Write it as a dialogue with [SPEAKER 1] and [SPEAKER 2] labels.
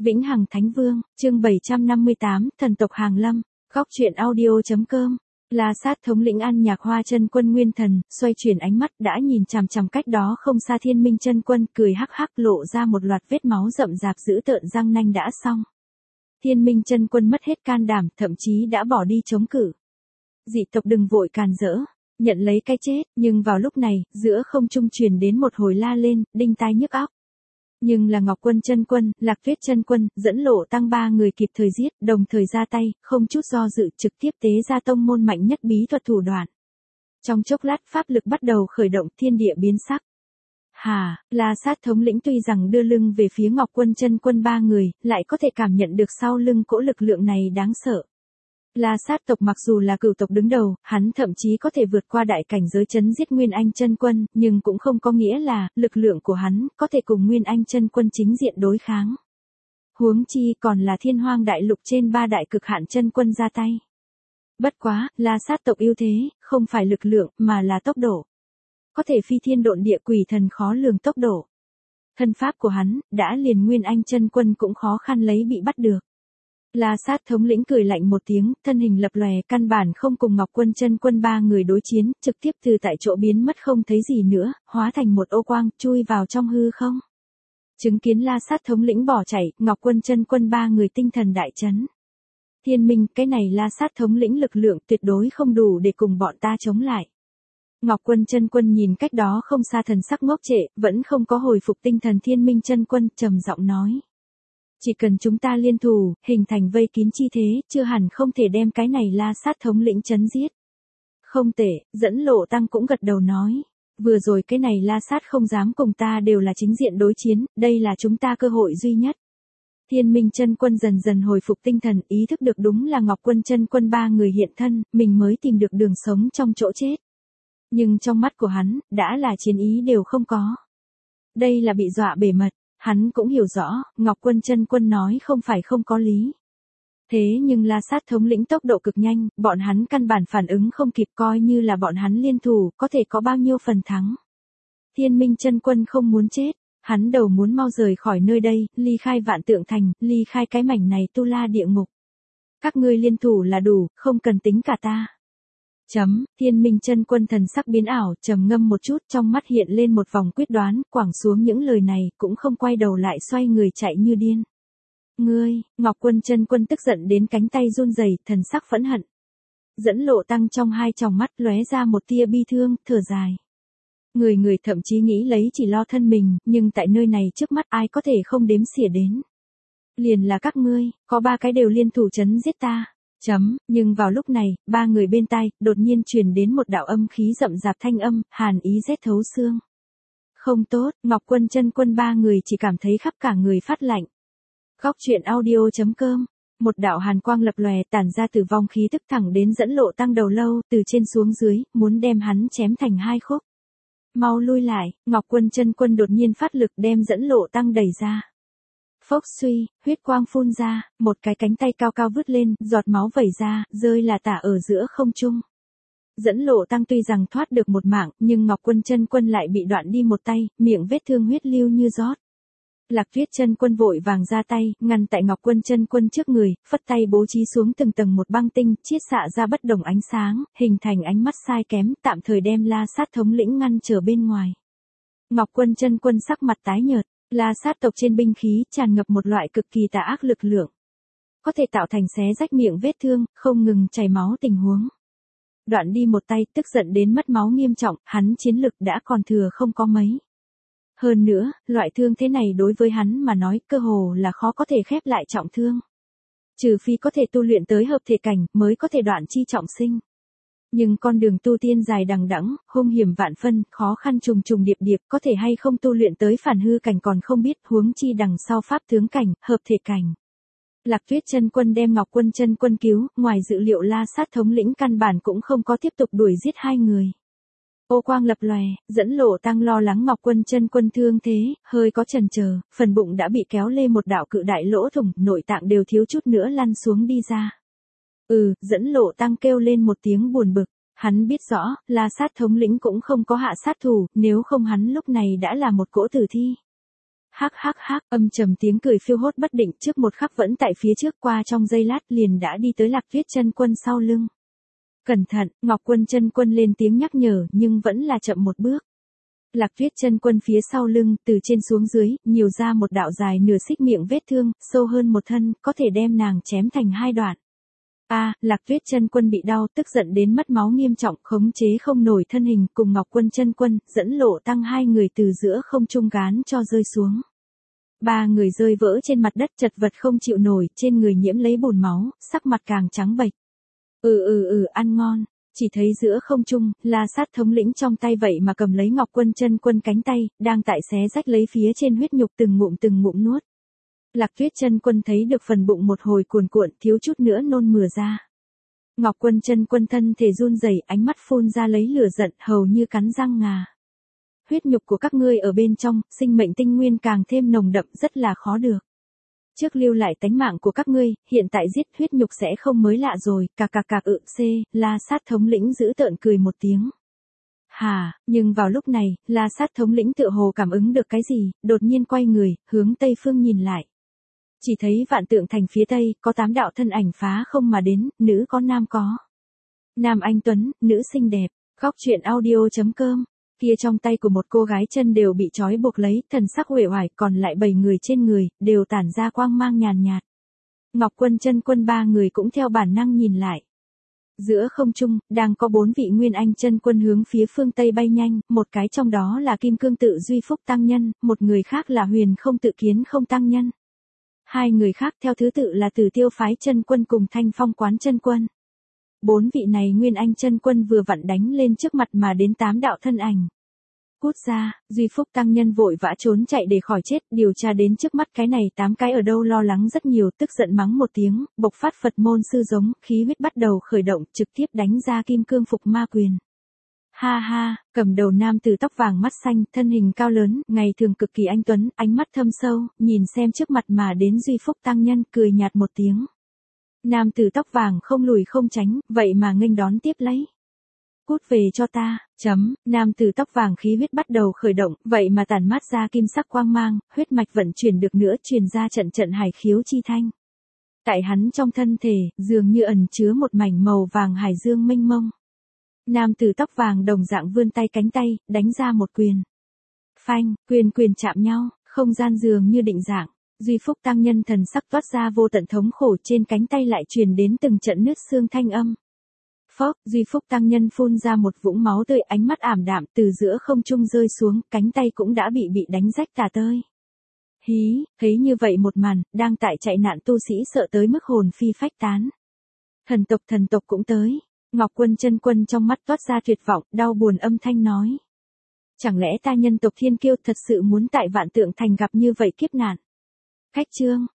[SPEAKER 1] Vĩnh Hằng Thánh Vương, chương 758, thần tộc Hàng Lâm, góc truyện audio.com. La Sát thống lĩnh An Nhạc Hoa chân quân nguyên thần, xoay chuyển ánh mắt đã nhìn chằm chằm cách đó không xa Thiên Minh chân quân, cười hắc hắc lộ ra một loạt vết máu rậm rạp dữ tợn răng nanh đã xong. Thiên Minh chân quân mất hết can đảm, thậm chí đã bỏ đi chống cự. Dị tộc đừng vội càn rỡ, nhận lấy cái chết, nhưng vào lúc này, giữa không trung truyền đến một hồi la lên, đinh tai nhức óc. Nhưng là Ngọc Quân chân quân, Lạc Tuyết chân quân, dẫn Lộ Tăng ba người kịp thời giết, đồng thời ra tay, không chút do dự trực tiếp tế ra tông môn mạnh nhất bí thuật thủ đoạn. Trong chốc lát pháp lực bắt đầu khởi động, thiên địa biến sắc. La Sát thống lĩnh tuy rằng đưa lưng về phía Ngọc Quân chân quân ba người, lại có thể cảm nhận được sau lưng cỗ lực lượng này đáng sợ. La Sát tộc mặc dù là cửu tộc đứng đầu, hắn thậm chí có thể vượt qua đại cảnh giới chấn giết Nguyên Anh chân quân, nhưng cũng không có nghĩa là lực lượng của hắn có thể cùng Nguyên Anh chân quân chính diện đối kháng. Huống chi còn là Thiên Hoang đại lục trên ba đại cực hạn chân quân ra tay. Bất quá, La Sát tộc ưu thế, không phải lực lượng, mà là tốc độ. Có thể phi thiên độn địa, quỷ thần khó lường tốc độ. Thân pháp của hắn, đã liền Nguyên Anh chân quân cũng khó khăn lấy bị bắt được. La Sát thống lĩnh cười lạnh một tiếng, thân hình lập lòe, căn bản không cùng Ngọc Quân chân quân ba người đối chiến, trực tiếp từ tại chỗ biến mất không thấy gì nữa, hóa thành một ô quang, chui vào trong hư không. Chứng kiến La Sát thống lĩnh bỏ chạy, Ngọc Quân chân quân ba người tinh thần đại chấn. Thiên Minh, cái này La Sát thống lĩnh lực lượng tuyệt đối không đủ để cùng bọn ta chống lại. Ngọc Quân chân quân nhìn cách đó không xa, thần sắc ngốc trệ, vẫn không có hồi phục tinh thần. Thiên Minh chân quân trầm giọng nói. Chỉ cần chúng ta liên thủ, hình thành vây kín chi thế, chưa hẳn không thể đem cái này La Sát thống lĩnh chấn giết. Không tệ, dẫn Lộ Tăng cũng gật đầu nói. Vừa rồi cái này La Sát không dám cùng ta đều là chính diện đối chiến, đây là chúng ta cơ hội duy nhất. Thiên Minh chân quân dần dần hồi phục tinh thần, ý thức được đúng là Ngọc Quân chân quân ba người hiện thân, mình mới tìm được đường sống trong chỗ chết. Nhưng trong mắt của hắn, đã là chiến ý đều không có. Đây là bị dọa bể mật. Hắn cũng hiểu rõ, Ngọc Quân chân quân nói không phải không có lý. Thế nhưng La Sát thống lĩnh tốc độ cực nhanh, bọn hắn căn bản phản ứng không kịp, coi như là bọn hắn liên thủ, có thể có bao nhiêu phần thắng. Thiên Minh chân quân không muốn chết, hắn đầu muốn mau rời khỏi nơi đây, ly khai Vạn Tượng Thành, ly khai cái mảnh này tu la địa ngục. Các ngươi liên thủ là đủ, không cần tính cả ta. Thiên Minh chân quân thần sắc biến ảo, trầm ngâm một chút, trong mắt hiện lên một vòng quyết đoán, quẳng xuống những lời này, cũng không quay đầu lại, xoay người chạy như điên. Ngươi, Ngọc Quân chân quân tức giận đến cánh tay run rẩy, thần sắc phẫn hận. Dẫn Lộ Tăng trong hai tròng mắt lóe ra một tia bi thương, thở dài. Người thậm chí nghĩ lấy chỉ lo thân mình, nhưng tại nơi này trước mắt ai có thể không đếm xỉa đến. Liền là các ngươi, có ba cái đều liên thủ chấn giết ta. Nhưng vào lúc này, ba người bên tai, đột nhiên truyền đến một đạo âm khí rậm rạp thanh âm, hàn ý rét thấu xương. Không tốt, Ngọc Quân chân quân ba người chỉ cảm thấy khắp cả người phát lạnh. Góc truyện audio.com. Một đạo hàn quang lập lòe tản ra tử vong khí tức thẳng đến dẫn Lộ Tăng đầu lâu, từ trên xuống dưới, muốn đem hắn chém thành hai khúc. Mau lui lại, Ngọc Quân chân quân đột nhiên phát lực đem dẫn Lộ Tăng đẩy ra. Phốc suy, huyết quang phun ra, một cái cánh tay cao cao vứt lên, giọt máu vẩy ra, rơi là tả ở giữa không trung. Dẫn Lộ Tăng tuy rằng thoát được một mạng, nhưng Ngọc Quân chân quân lại bị đoạn đi một tay, miệng vết thương huyết lưu như rót. Lạc Tuyết chân quân vội vàng ra tay, ngăn tại Ngọc Quân chân quân trước người, phất tay bố trí xuống từng tầng một băng tinh, chiết xạ ra bất đồng ánh sáng, hình thành ánh mắt sai kém, tạm thời đem La Sát thống lĩnh ngăn trở bên ngoài. Ngọc Quân chân quân sắc mặt tái nhợt. La Sát tộc trên binh khí tràn ngập một loại cực kỳ tà ác lực lượng, có thể tạo thành xé rách miệng vết thương, không ngừng chảy máu tình huống. Đoạn đi một tay, tức giận đến mất máu nghiêm trọng, hắn chiến lực đã còn thừa không có mấy. Hơn nữa, loại thương thế này đối với hắn mà nói cơ hồ là khó có thể khép lại trọng thương. Trừ phi có thể tu luyện tới hợp thể cảnh mới có thể đoạn chi trọng sinh. Nhưng con đường tu tiên dài đằng đẵng, hung hiểm vạn phân, khó khăn trùng trùng điệp điệp, có thể hay không tu luyện tới phản hư cảnh còn không biết, huống chi đằng sau pháp tướng cảnh, hợp thể cảnh. Lạc Tuyết chân quân đem Ngọc Quân chân quân cứu, ngoài dự liệu La Sát thống lĩnh căn bản cũng không có tiếp tục đuổi giết hai người. Ô quang lập lòe, dẫn Lộ Tăng lo lắng Ngọc Quân chân quân thương thế, hơi có chần chờ, phần bụng đã bị kéo lên một đạo cự đại lỗ thủng, nội tạng đều thiếu chút nữa lăn xuống đi ra. Dẫn Lộ Tăng kêu lên một tiếng buồn bực, hắn biết rõ, La Sát thống lĩnh cũng không có hạ sát thủ, nếu không hắn lúc này đã là một cỗ tử thi. Hắc hắc hắc, âm trầm tiếng cười phiêu hốt bất định, trước một khắc vẫn tại phía trước, qua trong giây lát liền đã đi tới Lạc Tuyết Chân Quân sau lưng. Cẩn thận, Ngọc Quân Chân Quân lên tiếng nhắc nhở, nhưng vẫn là chậm một bước. Lạc Tuyết Chân Quân phía sau lưng, từ trên xuống dưới, nhiều ra một đạo dài nửa xích miệng vết thương, sâu hơn một thân, có thể đem nàng chém thành hai đoạn. Lạc Tuyết Chân Quân bị đau, tức giận đến mất máu nghiêm trọng, khống chế không nổi thân hình, cùng Ngọc Quân Chân Quân, dẫn Lộ Tăng hai người từ giữa không trung gán cho rơi xuống. Ba người rơi vỡ trên mặt đất, chật vật không chịu nổi, trên người nhiễm lấy bùn máu, sắc mặt càng trắng bệch. Ăn ngon. Chỉ thấy giữa không trung, La Sát thống lĩnh trong tay vậy mà cầm lấy Ngọc Quân Chân Quân cánh tay, đang tại xé rách lấy phía trên huyết nhục từng ngụm nuốt. Lạc Tuyết Chân Quân thấy được phần bụng một hồi cuồn cuộn, thiếu chút nữa nôn mửa ra. Ngọc Quân Chân Quân thân thể run rẩy, ánh mắt phun ra lấy lửa giận, hầu như cắn răng ngà. Huyết nhục của các ngươi ở bên trong, sinh mệnh tinh nguyên càng thêm nồng đậm, rất là khó được. Trước lưu lại tánh mạng của các ngươi, hiện tại giết huyết nhục sẽ không mới lạ rồi, La Sát thống lĩnh giữ tợn cười một tiếng. Nhưng vào lúc này, La Sát thống lĩnh tựa hồ cảm ứng được cái gì, đột nhiên quay người, hướng tây phương nhìn lại. Chỉ thấy Vạn Tượng Thành phía tây, có 8 đạo thân ảnh phá không mà đến, nữ có nam có. Nam anh tuấn, nữ xinh đẹp, Góc Truyện Audio.com. Kia trong tay của một cô gái chân đều bị trói buộc lấy, thần sắc uể oải, còn lại 7 người trên người, đều tản ra quang mang nhàn nhạt. Ngọc Quân Chân Quân ba người cũng theo bản năng nhìn lại. Giữa không trung, đang có 4 vị Nguyên Anh Chân Quân hướng phía phương Tây bay nhanh, một cái trong đó là Kim Cương Tự Duy Phúc Tăng Nhân, một người khác là Huyền Không Tự Kiến Không Tăng Nhân. Hai người khác theo thứ tự là Tử Tiêu Phái Chân Quân cùng Thanh Phong Quán Chân Quân. 4 vị này Nguyên Anh Chân Quân vừa vặn đánh lên trước mặt mà đến 8 đạo thân ảnh. Cút ra, Duy Phúc Tăng Nhân vội vã trốn chạy để khỏi chết, điều tra đến trước mắt cái này 8 cái ở đâu lo lắng rất nhiều, tức giận mắng một tiếng, bộc phát Phật môn sư giống, khí huyết bắt đầu khởi động, trực tiếp đánh ra Kim Cương Phục Ma Quyền. Cầm đầu nam tử tóc vàng mắt xanh, thân hình cao lớn, ngày thường cực kỳ anh tuấn, ánh mắt thâm sâu, nhìn xem trước mặt mà đến Duy Phúc Tăng Nhân, cười nhạt một tiếng. Nam tử tóc vàng không lùi không tránh, vậy mà nghênh đón tiếp lấy. Cút về cho ta, nam tử tóc vàng khí huyết bắt đầu khởi động, vậy mà tản mát ra kim sắc quang mang, huyết mạch vận chuyển được nữa, truyền ra trận hải khiếu chi thanh. Tại hắn trong thân thể, dường như ẩn chứa một mảnh màu vàng hải dương mênh mông. Nam tử tóc vàng đồng dạng vươn tay cánh tay, đánh ra một quyền. Phanh, quyền chạm nhau, không gian dường như định dạng. Duy Phúc Tăng Nhân thần sắc toát ra vô tận thống khổ, trên cánh tay lại truyền đến từng trận nứt xương thanh âm. Phốc, Duy Phúc Tăng Nhân phun ra một vũng máu tươi, ánh mắt ảm đạm, từ giữa không trung rơi xuống, cánh tay cũng đã bị đánh rách tả tơi. Thấy như vậy một màn, đang tại chạy nạn tu sĩ sợ tới mức hồn phi phách tán. Thần tộc cũng tới. Ngọc Quân Chân Quân trong mắt toát ra tuyệt vọng, đau buồn âm thanh nói. Chẳng lẽ ta nhân tộc thiên kiêu thật sự muốn tại Vạn Tượng Thành gặp như vậy kiếp nạn? Khách chương,